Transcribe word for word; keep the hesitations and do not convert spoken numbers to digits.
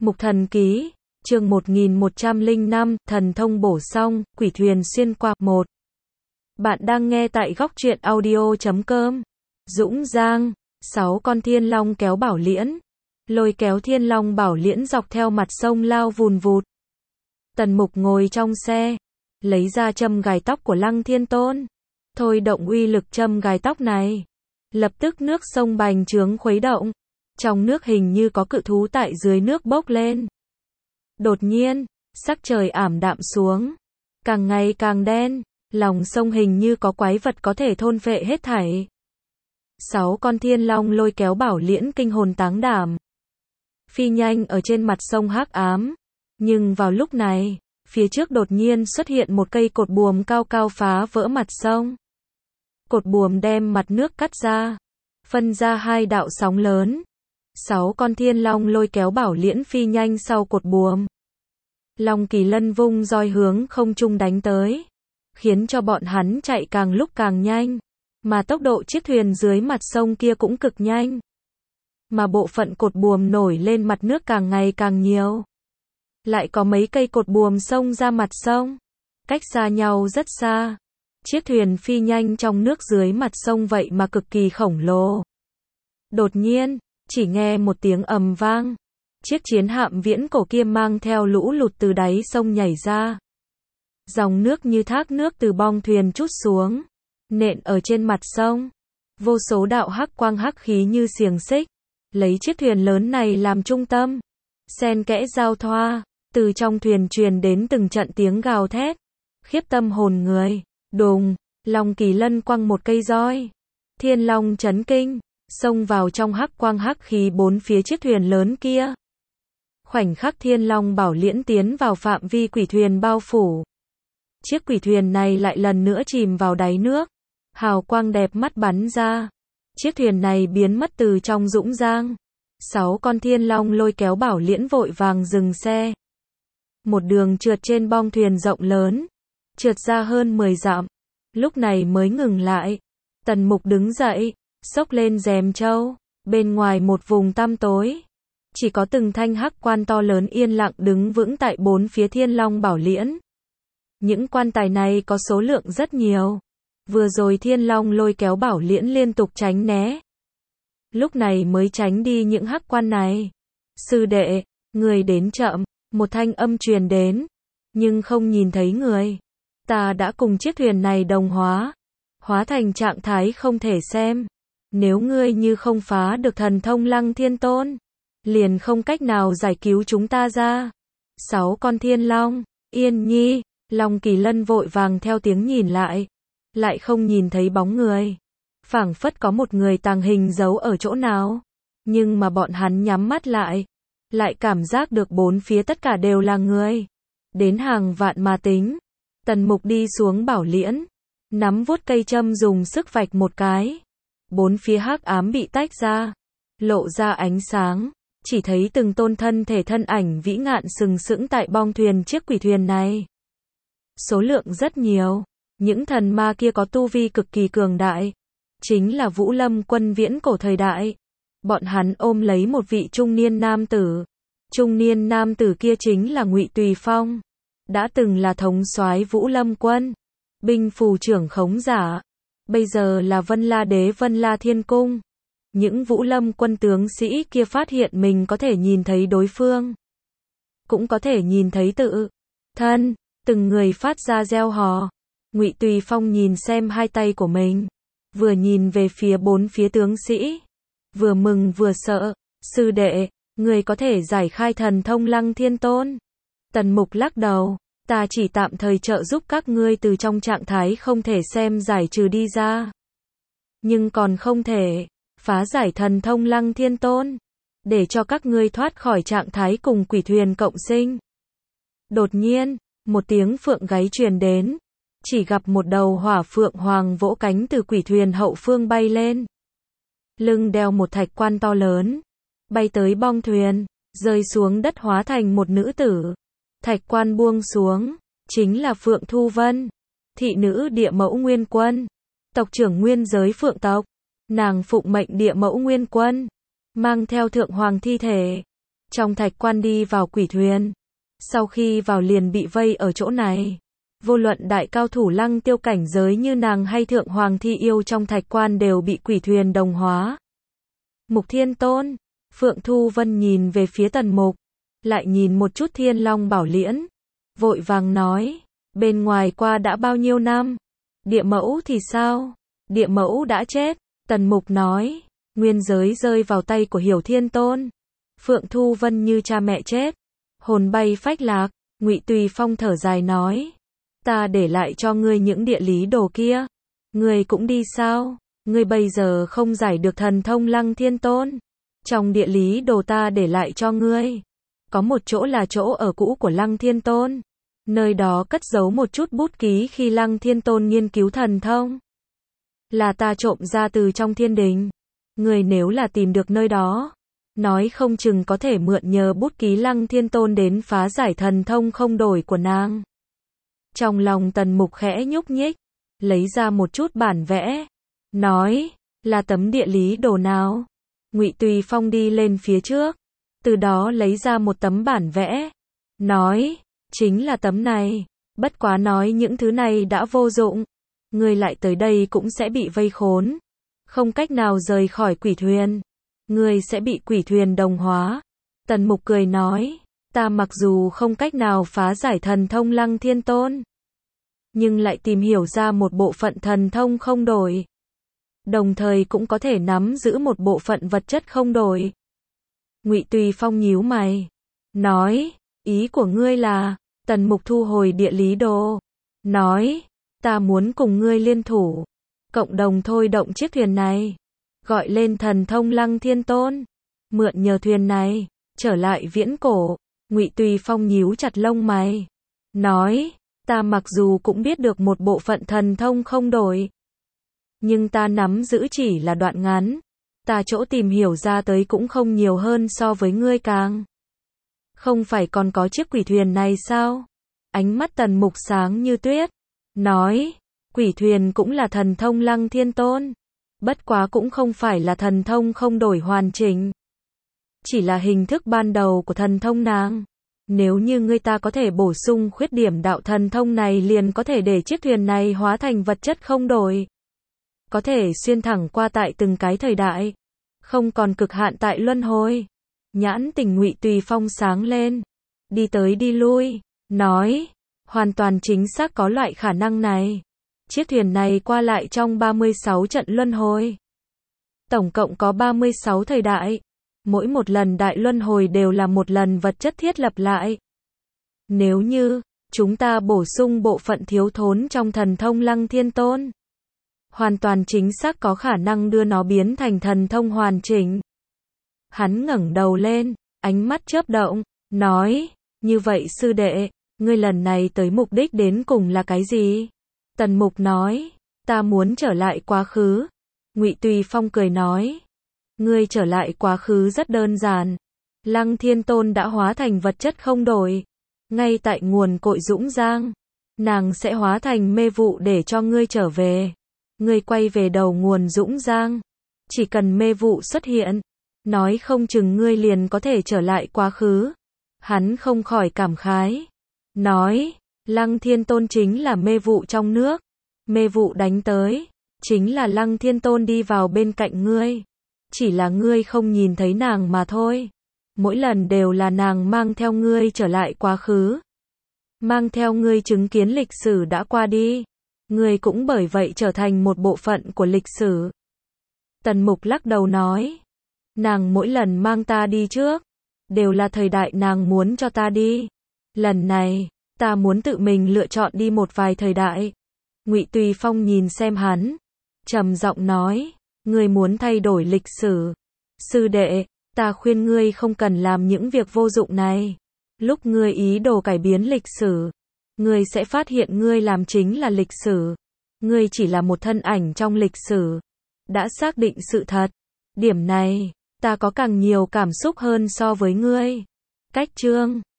Mục Thần Ký, chương một nghìn một trăm lẻ năm, thần thông bổ song, quỷ thuyền xuyên qua. một. Bạn đang nghe tại góc truyện audio chấm com. Dũng Giang, sáu con thiên long kéo bảo liễn, lôi kéo thiên long bảo liễn dọc theo mặt sông lao vùn vụt. Tần Mục ngồi trong xe, lấy ra châm gài tóc của Lăng Thiên Tôn, thôi động uy lực châm gài tóc này. Lập tức nước sông bành trướng khuấy động, trong nước hình như có cự thú tại dưới nước bốc lên. Đột nhiên, sắc trời ảm đạm xuống, càng ngày càng đen, lòng sông hình như có quái vật có thể thôn phệ hết thảy. Sáu con thiên long lôi kéo bảo liễn kinh hồn táng đảm, phi nhanh ở trên mặt sông hắc ám. Nhưng vào lúc này, phía trước đột nhiên xuất hiện một cây cột buồm cao cao phá vỡ mặt sông. Cột buồm đem mặt nước cắt ra, phân ra hai đạo sóng lớn. Sáu con thiên long lôi kéo bảo liễn phi nhanh sau cột buồm. Long Kỳ Lân vung roi hướng không trung đánh tới, khiến cho bọn hắn chạy càng lúc càng nhanh, mà tốc độ chiếc thuyền dưới mặt sông kia cũng cực nhanh. Mà bộ phận cột buồm nổi lên mặt nước càng ngày càng nhiều. Lại có mấy cây cột buồm xông ra mặt sông, cách xa nhau rất xa. Chiếc thuyền phi nhanh trong nước dưới mặt sông vậy mà cực kỳ khổng lồ. Đột nhiên, chỉ nghe một tiếng ầm vang, chiếc chiến hạm viễn cổ kia mang theo lũ lụt từ đáy sông nhảy ra. Dòng nước như thác nước từ bong thuyền trút xuống, nện ở trên mặt sông. Vô số đạo hắc quang hắc khí như xiềng xích, lấy chiếc thuyền lớn này làm trung tâm, xen kẽ giao thoa, từ trong thuyền truyền đến từng trận tiếng gào thét, khiếp tâm hồn người. Đùng, Long Kỳ Lân quăng một cây roi, thiên long chấn kinh, xông vào trong hắc quang hắc khí bốn phía chiếc thuyền lớn kia. Khoảnh khắc thiên long bảo liễn tiến vào phạm vi quỷ thuyền bao phủ. Chiếc quỷ thuyền này lại lần nữa chìm vào đáy nước, hào quang đẹp mắt bắn ra. Chiếc thuyền này biến mất từ trong dũng giang. Sáu con thiên long lôi kéo bảo liễn vội vàng dừng xe. Một đường trượt trên bong thuyền rộng lớn, trượt ra hơn mười dặm, lúc này mới ngừng lại. Tần Mục đứng dậy, xốc lên rèm trâu, bên ngoài một vùng tăm tối, chỉ có từng thanh hắc quan to lớn yên lặng đứng vững tại bốn phía thiên long bảo liễn. Những quan tài này có số lượng rất nhiều. Vừa rồi thiên long lôi kéo bảo liễn liên tục tránh né, lúc này mới tránh đi những hắc quan này. Sư đệ, người đến chậm, một thanh âm truyền đến, nhưng không nhìn thấy người. Ta đã cùng chiếc thuyền này đồng hóa, hóa thành trạng thái không thể xem. Nếu ngươi như không phá được thần thông Lăng Thiên Tôn, liền không cách nào giải cứu chúng ta ra. Sáu con thiên long, Yên Nhi, Long Kỳ Lân vội vàng theo tiếng nhìn lại, lại không nhìn thấy bóng người. Phảng phất có một người tàng hình giấu ở chỗ nào, nhưng mà bọn hắn nhắm mắt lại, lại cảm giác được bốn phía tất cả đều là người. Đến hàng vạn mà tính. Tần Mục đi xuống bảo liễn, nắm vuốt cây châm dùng sức vạch một cái. Bốn phía hắc ám bị tách ra, lộ ra ánh sáng, chỉ thấy từng tôn thân thể thân ảnh vĩ ngạn sừng sững tại bong thuyền chiếc quỷ thuyền này. Số lượng rất nhiều, những thần ma kia có tu vi cực kỳ cường đại, chính là Vũ Lâm quân viễn cổ thời đại. Bọn hắn ôm lấy một vị trung niên nam tử. Trung niên nam tử kia chính là Ngụy Tùy Phong, đã từng là thống soái Vũ Lâm quân, binh phù trưởng khống giả, bây giờ là Vân La Đế Vân La Thiên Cung. Những Vũ Lâm quân tướng sĩ kia phát hiện mình có thể nhìn thấy đối phương, cũng có thể nhìn thấy tự thân, từng người phát ra reo hò. Ngụy Tùy Phong nhìn xem hai tay của mình, vừa nhìn về phía bốn phía tướng sĩ, vừa mừng vừa sợ. Sư đệ, người có thể giải khai thần thông Lăng Thiên Tôn? Tần Mục lắc đầu, ta chỉ tạm thời trợ giúp các ngươi từ trong trạng thái không thể xem giải trừ đi ra, nhưng còn không thể phá giải thần thông Lăng Thiên Tôn, để cho các ngươi thoát khỏi trạng thái cùng quỷ thuyền cộng sinh. Đột nhiên, một tiếng phượng gáy truyền đến, chỉ gặp một đầu hỏa phượng hoàng vỗ cánh từ quỷ thuyền hậu phương bay lên, lưng đeo một thạch quan to lớn, bay tới bong thuyền, rơi xuống đất hóa thành một nữ tử. Thạch quan buông xuống, chính là Phượng Thu Vân, thị nữ địa mẫu Nguyên Quân, tộc trưởng nguyên giới Phượng tộc. Nàng phụng mệnh địa mẫu Nguyên Quân, mang theo thượng hoàng thi thể, trong thạch quan đi vào quỷ thuyền. Sau khi vào liền bị vây ở chỗ này. Vô luận đại cao thủ lăng tiêu cảnh giới như nàng hay thượng hoàng thi yêu trong thạch quan đều bị quỷ thuyền đồng hóa. Mục Thiên Tôn, Phượng Thu Vân nhìn về phía Tần Mục, lại nhìn một chút Thiên Long Bảo Liễn, vội vàng nói, bên ngoài qua đã bao nhiêu năm? Địa mẫu thì sao? Địa mẫu đã chết. Tần Mục nói, nguyên giới rơi vào tay của Hiểu Thiên Tôn. Phượng Thu Vân như cha mẹ chết, hồn bay phách lạc. Ngụy Tùy Phong thở dài nói, ta để lại cho ngươi những địa lý đồ kia, ngươi cũng đi sao? Ngươi bây giờ không giải được thần thông Lăng Thiên Tôn. Trong địa lý đồ ta để lại cho ngươi, có một chỗ là chỗ ở cũ của Lăng Thiên Tôn. Nơi đó cất giấu một chút bút ký khi Lăng Thiên Tôn nghiên cứu thần thông. Là ta trộm ra từ trong thiên đình. Ngươi nếu là tìm được nơi đó, nói không chừng có thể mượn nhờ bút ký Lăng Thiên Tôn đến phá giải thần thông không đổi của nàng. Trong lòng Tần Mục khẽ nhúc nhích, lấy ra một chút bản vẽ, nói, là tấm địa lý đồ nào? Ngụy Tùy Phong đi lên phía trước, từ đó lấy ra một tấm bản vẽ, nói, chính là tấm này, bất quá nói những thứ này đã vô dụng, ngươi lại tới đây cũng sẽ bị vây khốn, không cách nào rời khỏi quỷ thuyền, ngươi sẽ bị quỷ thuyền đồng hóa. Tần Mục cười nói, ta mặc dù không cách nào phá giải thần thông Lăng Thiên Tôn, nhưng lại tìm hiểu ra một bộ phận thần thông không đổi, đồng thời cũng có thể nắm giữ một bộ phận vật chất không đổi. Ngụy Tùy Phong nhíu mày, nói, ý của ngươi là? Tần Mục thu hồi địa lý đồ, nói, ta muốn cùng ngươi liên thủ, cộng đồng thôi động chiếc thuyền này, gọi lên thần thông Lăng Thiên Tôn, mượn nhờ thuyền này, trở lại viễn cổ. Ngụy Tùy Phong nhíu chặt lông mày, nói, ta mặc dù cũng biết được một bộ phận thần thông không đổi, nhưng ta nắm giữ chỉ là đoạn ngắn, ta chỗ tìm hiểu ra tới cũng không nhiều hơn so với ngươi càng. Không phải còn có chiếc quỷ thuyền này sao? Ánh mắt Tần Mục sáng như tuyết, nói, quỷ thuyền cũng là thần thông Lăng Thiên Tôn, bất quá cũng không phải là thần thông không đổi hoàn chỉnh, chỉ là hình thức ban đầu của thần thông nàng. Nếu như ngươi ta có thể bổ sung khuyết điểm đạo thần thông này liền có thể để chiếc thuyền này hóa thành vật chất không đổi, có thể xuyên thẳng qua tại từng cái thời đại, không còn cực hạn tại luân hồi. Nhãn tình Ngụy Tùy Phong sáng lên, đi tới đi lui, nói, hoàn toàn chính xác có loại khả năng này. Chiếc thuyền này qua lại trong ba mươi sáu trận luân hồi, tổng cộng có ba mươi sáu thời đại, mỗi một lần đại luân hồi đều là một lần vật chất thiết lập lại. Nếu như chúng ta bổ sung bộ phận thiếu thốn trong thần thông Lăng Thiên Tôn, hoàn toàn chính xác có khả năng đưa nó biến thành thần thông hoàn chỉnh. Hắn ngẩng đầu lên, ánh mắt chớp động, nói, như vậy sư đệ, ngươi lần này tới mục đích đến cùng là cái gì? Tần Mục nói, ta muốn trở lại quá khứ. Ngụy Tùy Phong cười nói, ngươi trở lại quá khứ rất đơn giản. Lăng Thiên Tôn đã hóa thành vật chất không đổi, ngay tại nguồn cội Dũng Giang, nàng sẽ hóa thành mê vụ để cho ngươi trở về. Ngươi quay về đầu nguồn Dũng Giang, chỉ cần mê vụ xuất hiện, nói không chừng ngươi liền có thể trở lại quá khứ. Hắn không khỏi cảm khái, nói, Lăng Thiên Tôn chính là mê vụ trong nước, mê vụ đánh tới, chính là Lăng Thiên Tôn đi vào bên cạnh ngươi, chỉ là ngươi không nhìn thấy nàng mà thôi. Mỗi lần đều là nàng mang theo ngươi trở lại quá khứ, mang theo ngươi chứng kiến lịch sử đã qua đi, ngươi cũng bởi vậy trở thành một bộ phận của lịch sử. Tần Mục lắc đầu nói, nàng mỗi lần mang ta đi trước, đều là thời đại nàng muốn cho ta đi. Lần này, ta muốn tự mình lựa chọn đi một vài thời đại. Ngụy Tùy Phong nhìn xem hắn, trầm giọng nói, ngươi muốn thay đổi lịch sử. Sư đệ, ta khuyên ngươi không cần làm những việc vô dụng này. Lúc ngươi ý đồ cải biến lịch sử, ngươi sẽ phát hiện ngươi làm chính là lịch sử. Ngươi chỉ là một thân ảnh trong lịch sử, đã xác định sự thật. Điểm này, ta có càng nhiều cảm xúc hơn so với ngươi. Cách chương